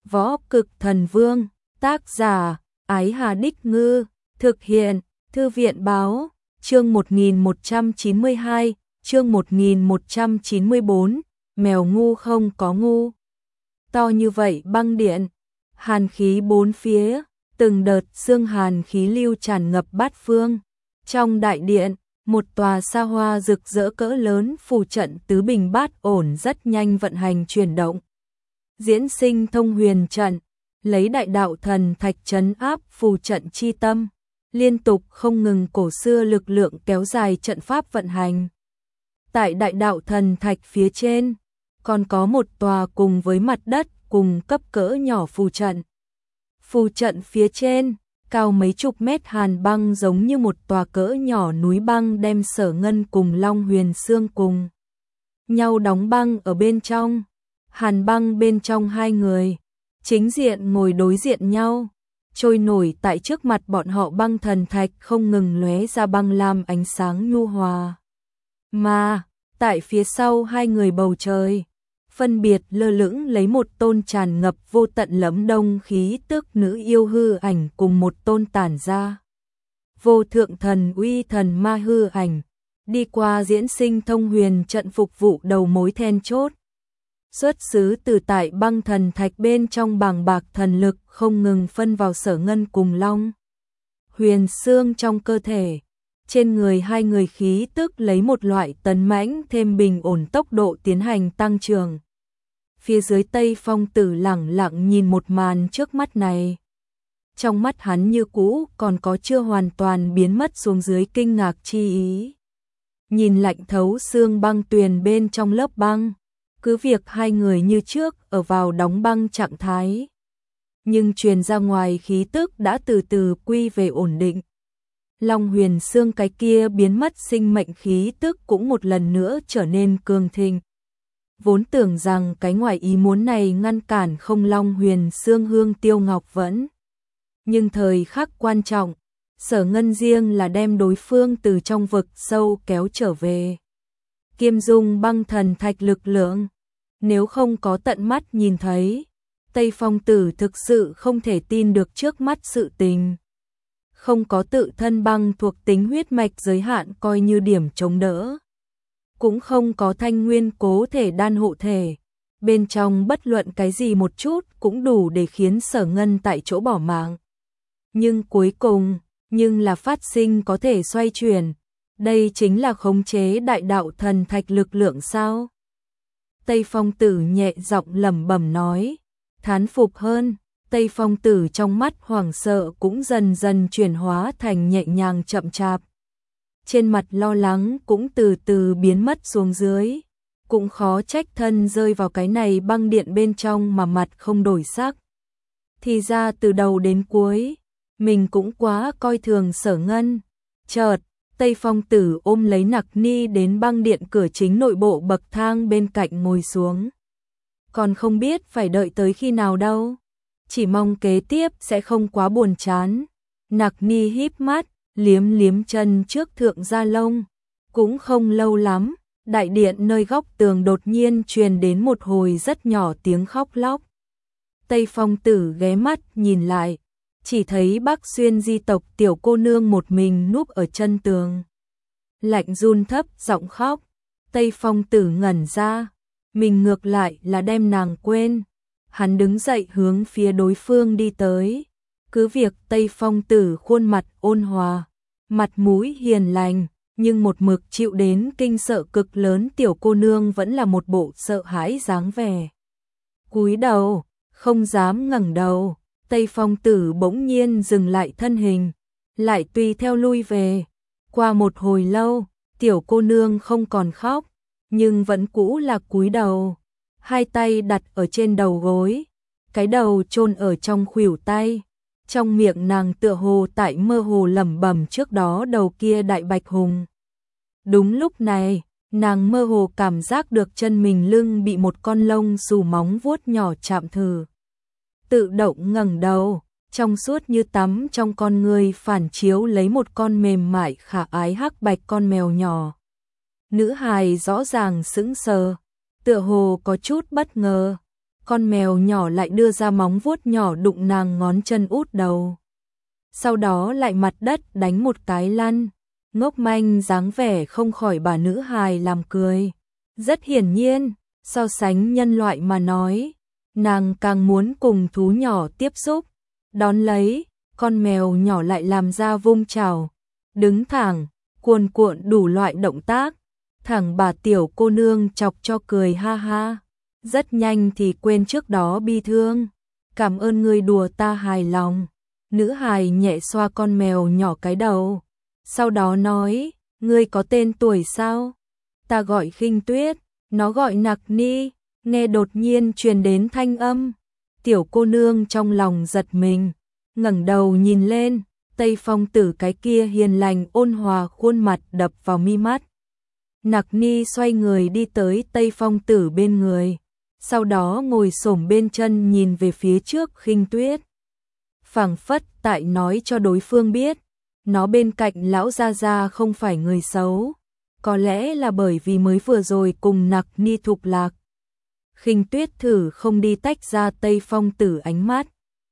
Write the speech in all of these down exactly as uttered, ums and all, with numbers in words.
Võ Cực Thần Vương, tác giả, Ái Hà Đích Ngư, thực hiện, Thư viện Báo, chương một nghìn một trăm chín mươi hai, chương một nghìn một trăm chín mươi bốn, mèo ngu không có ngu. To như vậy băng điện, hàn khí bốn phía, từng đợt sương hàn khí lưu tràn ngập bát phương. Trong đại điện, một tòa xa hoa rực rỡ cỡ lớn phù trận tứ bình bát ổn rất nhanh vận hành chuyển động. Diễn sinh thông huyền trận, lấy đại đạo thần thạch trấn áp phù trận chi tâm, liên tục không ngừng cổ xưa lực lượng kéo dài trận pháp vận hành. Tại đại đạo thần thạch phía trên, còn có một tòa cùng với mặt đất cùng cấp cỡ nhỏ phù trận. Phù trận phía trên, cao mấy chục mét hàn băng giống như một tòa cỡ nhỏ núi băng đem Sở Ngân cùng Long Huyền Sương cùng nhau đóng băng ở bên trong. Hàn băng bên trong hai người, chính diện ngồi đối diện nhau, trôi nổi tại trước mặt bọn họ băng thần thạch không ngừng lóe ra băng lam ánh sáng nhu hòa. Mà, tại phía sau hai người bầu trời, phân biệt lơ lửng lấy một tôn tràn ngập vô tận lẫm đông khí tức nữ yêu hư ảnh cùng một tôn tản ra vô thượng thần uy thần ma hư ảnh, đi qua diễn sinh thông huyền trận phục vụ đầu mối then chốt. Xuất xứ từ tại băng thần thạch bên trong bàng bạc thần lực không ngừng phân vào Sở Ngân cùng Long Huyền Sương trong cơ thể. Trên người hai người khí tức lấy một loại tấn mãnh thêm bình ổn tốc độ tiến hành tăng trưởng. Phía dưới Tây Phong Tử lẳng lặng nhìn một màn trước mắt này. Trong mắt hắn như cũ còn có chưa hoàn toàn biến mất xuống dưới kinh ngạc chi ý. Nhìn lạnh thấu xương băng tuyền bên trong lớp băng, cứ việc hai người như trước ở vào đóng băng trạng thái, nhưng truyền ra ngoài khí tức đã từ từ quy về ổn định. Long Huyền Sương cái kia biến mất sinh mệnh khí tức cũng một lần nữa trở nên cường thịnh. Vốn tưởng rằng cái ngoài ý muốn này ngăn cản không Long Huyền Sương Hương Tiêu Ngọc vẫn. Nhưng thời khắc quan trọng, Sở Ngân riêng là đem đối phương từ trong vực sâu kéo trở về. Kiêm dung băng thần thạch lực lượng, nếu không có tận mắt nhìn thấy, Tây Phong Tử thực sự không thể tin được trước mắt sự tình. Không có tự thân băng thuộc tính huyết mạch giới hạn coi như điểm chống đỡ, cũng không có thanh nguyên cố thể đan hộ thể, bên trong bất luận cái gì một chút cũng đủ để khiến Sở Ngân tại chỗ bỏ mạng. Nhưng cuối cùng, nhưng là phát sinh có thể xoay chuyển, đây chính là khống chế đại đạo thần thạch lực lượng sao? Tây Phong Tử nhẹ giọng lẩm bẩm nói, thán phục hơn. Tây Phong Tử trong mắt hoảng sợ cũng dần dần chuyển hóa thành nhẹ nhàng chậm chạp. Trên mặt lo lắng cũng từ từ biến mất xuống dưới. Cũng khó trách thân rơi vào cái này băng điện bên trong mà mặt không đổi sắc. Thì ra từ đầu đến cuối, mình cũng quá coi thường Sở Ngân. Chợt, Tây Phong Tử ôm lấy Nặc Ni đến băng điện cửa chính nội bộ bậc thang bên cạnh ngồi xuống. Còn không biết phải đợi tới khi nào đâu. Chỉ mong kế tiếp sẽ không quá buồn chán. Nặc Ni híp mắt, liếm liếm chân trước thượng gia lông. Cũng không lâu lắm, đại điện nơi góc tường đột nhiên truyền đến một hồi rất nhỏ tiếng khóc lóc. Tây Phong Tử ghé mắt nhìn lại, chỉ thấy Bắc Xuyên di tộc tiểu cô nương một mình núp ở chân tường. Lạnh run thấp giọng khóc. Tây Phong Tử ngẩn ra, mình ngược lại là đem nàng quên. Hắn đứng dậy hướng phía đối phương đi tới. Cứ việc Tây Phong Tử khuôn mặt ôn hòa, mặt mũi hiền lành, nhưng một mực chịu đến kinh sợ cực lớn tiểu cô nương vẫn là một bộ sợ hãi dáng vẻ. Cúi đầu, không dám ngẩng đầu. Tây Phong Tử bỗng nhiên dừng lại thân hình, lại tùy theo lui về. Qua một hồi lâu, tiểu cô nương không còn khóc, nhưng vẫn cũ là cúi đầu. Hai tay đặt ở trên đầu gối, cái đầu chôn ở trong khuỷu tay, trong miệng nàng tựa hồ tại mơ hồ lẩm bẩm trước đó đầu kia đại bạch hùng. Đúng lúc này, nàng mơ hồ cảm giác được chân mình lưng bị một con lông xù móng vuốt nhỏ chạm thử. Tự động ngẩng đầu, trong suốt như tắm trong con người phản chiếu lấy một con mềm mại khả ái hắc bạch con mèo nhỏ. Nữ hài rõ ràng sững sờ, tựa hồ có chút bất ngờ. con mèo nhỏ lại đưa ra móng vuốt nhỏ đụng nàng ngón chân út đầu. Sau đó lại mặt đất đánh một cái lăn, ngốc manh dáng vẻ không khỏi bà nữ hài làm cười. Rất hiển nhiên, so sánh nhân loại mà nói, nàng càng muốn cùng thú nhỏ tiếp xúc. Đón lấy, con mèo nhỏ lại làm ra vung chảo, đứng thẳng, cuồn cuộn đủ loại động tác, thẳng bà tiểu cô nương chọc cho cười ha ha. Rất nhanh thì quên trước đó bi thương. Cảm ơn ngươi đùa ta hài lòng. Nữ hài nhẹ xoa con mèo nhỏ cái đầu. Sau đó nói, ngươi có tên tuổi sao? Ta gọi Khinh Tuyết, nó gọi Nặc Ni. Nghe đột nhiên truyền đến thanh âm. Tiểu cô nương trong lòng giật mình, ngẩng đầu nhìn lên, Tây Phong Tử cái kia hiền lành ôn hòa khuôn mặt đập vào mi mắt. Nặc Ni xoay người đi tới Tây Phong Tử bên người, sau đó ngồi xổm bên chân nhìn về phía trước Khinh Tuyết. Phảng phất tại nói cho đối phương biết, nó bên cạnh lão gia gia không phải người xấu, có lẽ là bởi vì mới vừa rồi cùng Nặc Ni thục lạc. Khinh Tuyết thử không đi tách ra Tây Phong Tử ánh mắt.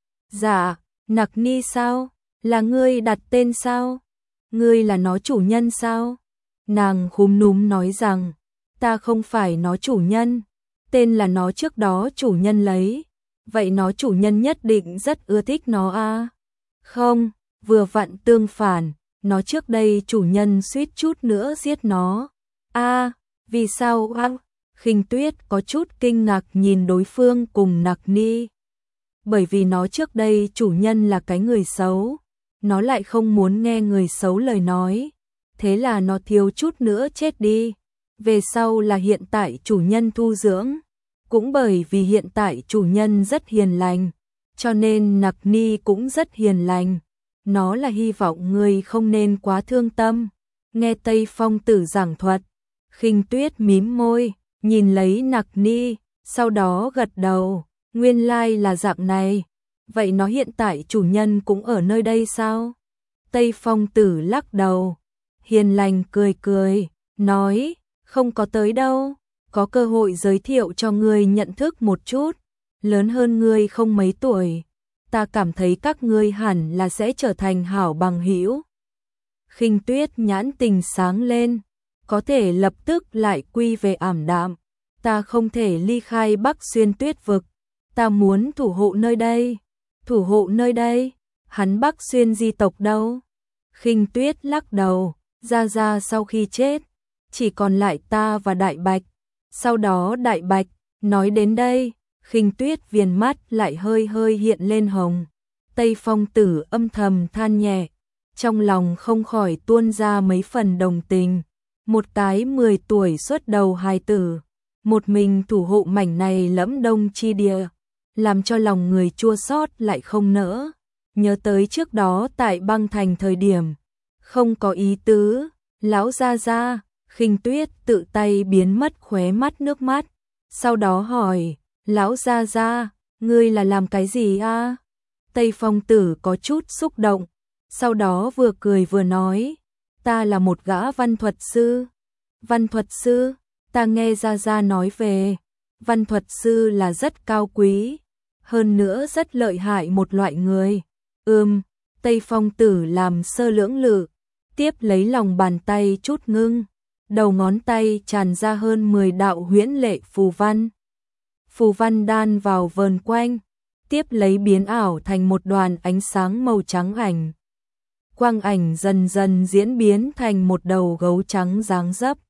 Dạ, Nặc Ni sao? Là ngươi đặt tên sao? Ngươi là nó chủ nhân sao? Nàng khúm núm nói rằng, ta không phải nó chủ nhân, tên là nó trước đó chủ nhân lấy, vậy nó chủ nhân nhất định rất ưa thích nó à? Không, vừa vặn tương phản, nó trước đây chủ nhân suýt chút nữa giết nó. A, à, vì sao a? Khinh Tuyết có chút kinh ngạc nhìn đối phương cùng Nặc Ni. Bởi vì nó trước đây chủ nhân là cái người xấu, nó lại không muốn nghe người xấu lời nói, thế là nó thiếu chút nữa chết đi. Về sau là hiện tại chủ nhân thu dưỡng, cũng bởi vì hiện tại chủ nhân rất hiền lành, cho nên Nặc Ni cũng rất hiền lành. Nó là hy vọng ngươi không nên quá thương tâm. Nghe Tây Phong Tử giảng thuật, Khinh Tuyết mím môi, nhìn lấy Nặc Ni, sau đó gật đầu, nguyên lai là dạng này. Vậy nó hiện tại chủ nhân cũng ở nơi đây sao? Tây Phong Tử lắc đầu, hiền lành cười cười, nói, không có tới đâu, có cơ hội giới thiệu cho ngươi nhận thức một chút, lớn hơn ngươi không mấy tuổi, ta cảm thấy các ngươi hẳn là sẽ trở thành hảo bằng hữu. Khinh Tuyết nhãn tình sáng lên, có thể lập tức lại quy về ảm đạm, ta không thể ly khai Bắc Xuyên Tuyết vực, ta muốn thủ hộ nơi đây. Thủ hộ nơi đây? Hắn Bắc Xuyên di tộc đâu? Khinh Tuyết lắc đầu, Gia Gia sau khi chết, chỉ còn lại ta và Đại Bạch. Sau đó Đại Bạch, nói đến đây, Khinh Tuyết viền mắt lại hơi hơi hiện lên hồng. Tây Phong Tử âm thầm than nhẹ, trong lòng không khỏi tuôn ra mấy phần đồng tình. Một cái mười tuổi xuất đầu hài tử, một mình thủ hộ mảnh này lẫm đông chi địa, làm cho lòng người chua xót lại không nỡ. Nhớ tới trước đó tại băng thành thời điểm, không có ý tứ, lão gia gia. Khinh Tuyết tự tay biến mất khóe mắt nước mắt, sau đó hỏi, lão gia gia, ngươi là làm cái gì a? Tây Phong Tử có chút xúc động, sau đó vừa cười vừa nói, ta là một gã văn thuật sư. Văn thuật sư? Ta nghe gia gia nói về, văn thuật sư là rất cao quý, hơn nữa rất lợi hại một loại người. Ừm, Tây Phong Tử làm sơ lưỡng lự, tiếp lấy lòng bàn tay chút ngưng, đầu ngón tay tràn ra hơn mười đạo huyễn lệ phù văn. Phù văn đan vào vờn quanh, tiếp lấy biến ảo thành một đoàn ánh sáng màu trắng ảnh. Quang ảnh dần dần diễn biến thành một đầu gấu trắng dáng dấp.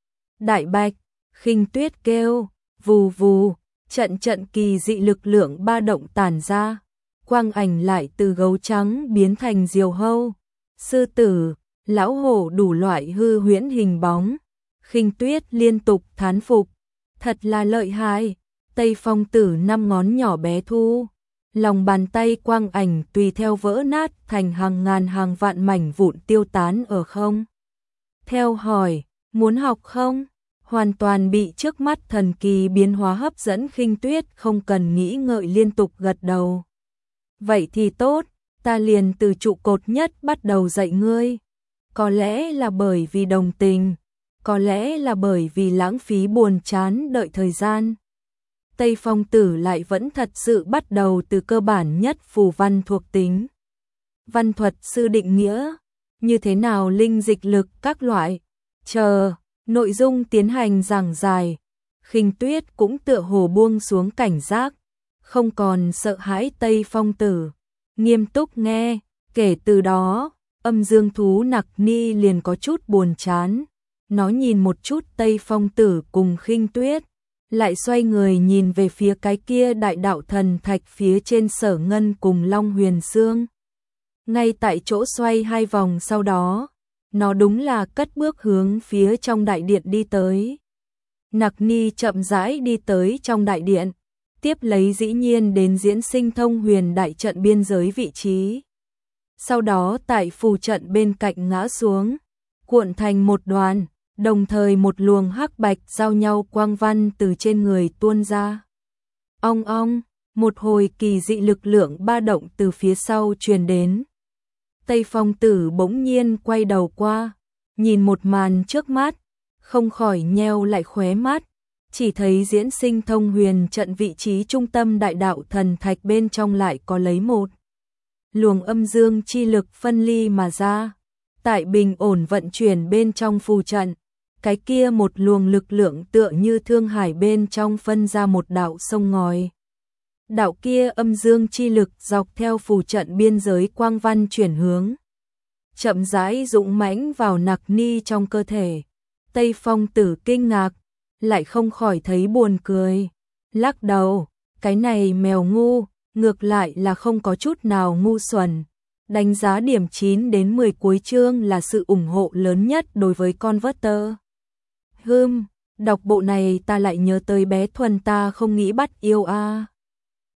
Đại Bạch, Khinh Tuyết kêu, vù vù, trận trận kỳ dị lực lượng ba động tản ra, quang ảnh lại từ gấu trắng biến thành diều hâu, sư tử, lão hổ đủ loại hư huyễn hình bóng. Khinh Tuyết liên tục thán phục, thật là lợi hại. Tây Phong Tử năm ngón nhỏ bé thu, lòng bàn tay quang ảnh tùy theo vỡ nát thành hàng ngàn hàng vạn mảnh vụn tiêu tán ở không. Theo hỏi, muốn học không? Hoàn toàn bị trước mắt thần kỳ biến hóa hấp dẫn. Khinh Tuyết không cần nghĩ ngợi liên tục gật đầu. Vậy thì tốt, ta liền từ trụ cột nhất bắt đầu dạy ngươi. Có lẽ là bởi vì đồng tình, có lẽ là bởi vì lãng phí buồn chán đợi thời gian. Tây Phong Tử lại vẫn thật sự bắt đầu từ cơ bản nhất phù văn thuộc tính. Văn thuật sư định nghĩa, như thế nào linh dịch lực các loại, chờ, nội dung tiến hành giảng giải. Khinh Tuyết cũng tựa hồ buông xuống cảnh giác, không còn sợ hãi Tây Phong Tử, nghiêm túc nghe, kể từ đó, Âm Dương thú Nặc Ni liền có chút buồn chán. Nó nhìn một chút Tây Phong Tử cùng Khinh Tuyết, lại xoay người nhìn về phía cái kia đại đạo thần thạch phía trên Sở Ngân cùng Long Huyền Xương. Ngay tại chỗ xoay hai vòng sau đó, nó đúng là cất bước hướng phía trong đại điện đi tới. Nặc Ni chậm rãi đi tới trong đại điện, tiếp lấy dĩ nhiên đến diễn sinh thông huyền đại trận biên giới vị trí. Sau đó tại phù trận bên cạnh ngã xuống, cuộn thành một đoàn, đồng thời một luồng hắc bạch giao nhau quang văn từ trên người tuôn ra. Ong ong, một hồi kỳ dị lực lượng ba động từ phía sau truyền đến. Tây Phong Tử bỗng nhiên quay đầu qua, nhìn một màn trước mắt, không khỏi nheo lại khóe mắt, chỉ thấy diễn sinh thông huyền trận vị trí trung tâm đại đạo thần thạch bên trong lại có lấy một luồng âm dương chi lực phân ly mà ra. Tại bình ổn vận chuyển bên trong phù trận, cái kia một luồng lực lượng tựa như thương hải bên trong phân ra một đạo sông ngòi. Đạo kia âm dương chi lực dọc theo phù trận biên giới quang văn chuyển hướng, chậm rãi dũng mãnh vào Nặc Ni trong cơ thể. Tây Phong Tử kinh ngạc, lại không khỏi thấy buồn cười, lắc đầu, cái này mèo ngu, ngược lại là không có chút nào ngu xuẩn. Đánh giá điểm chín đến mười cuối chương là sự ủng hộ lớn nhất đối với Converter. Hừm, đọc bộ này ta lại nhớ tới bé Thuần ta không nghĩ bắt yêu a.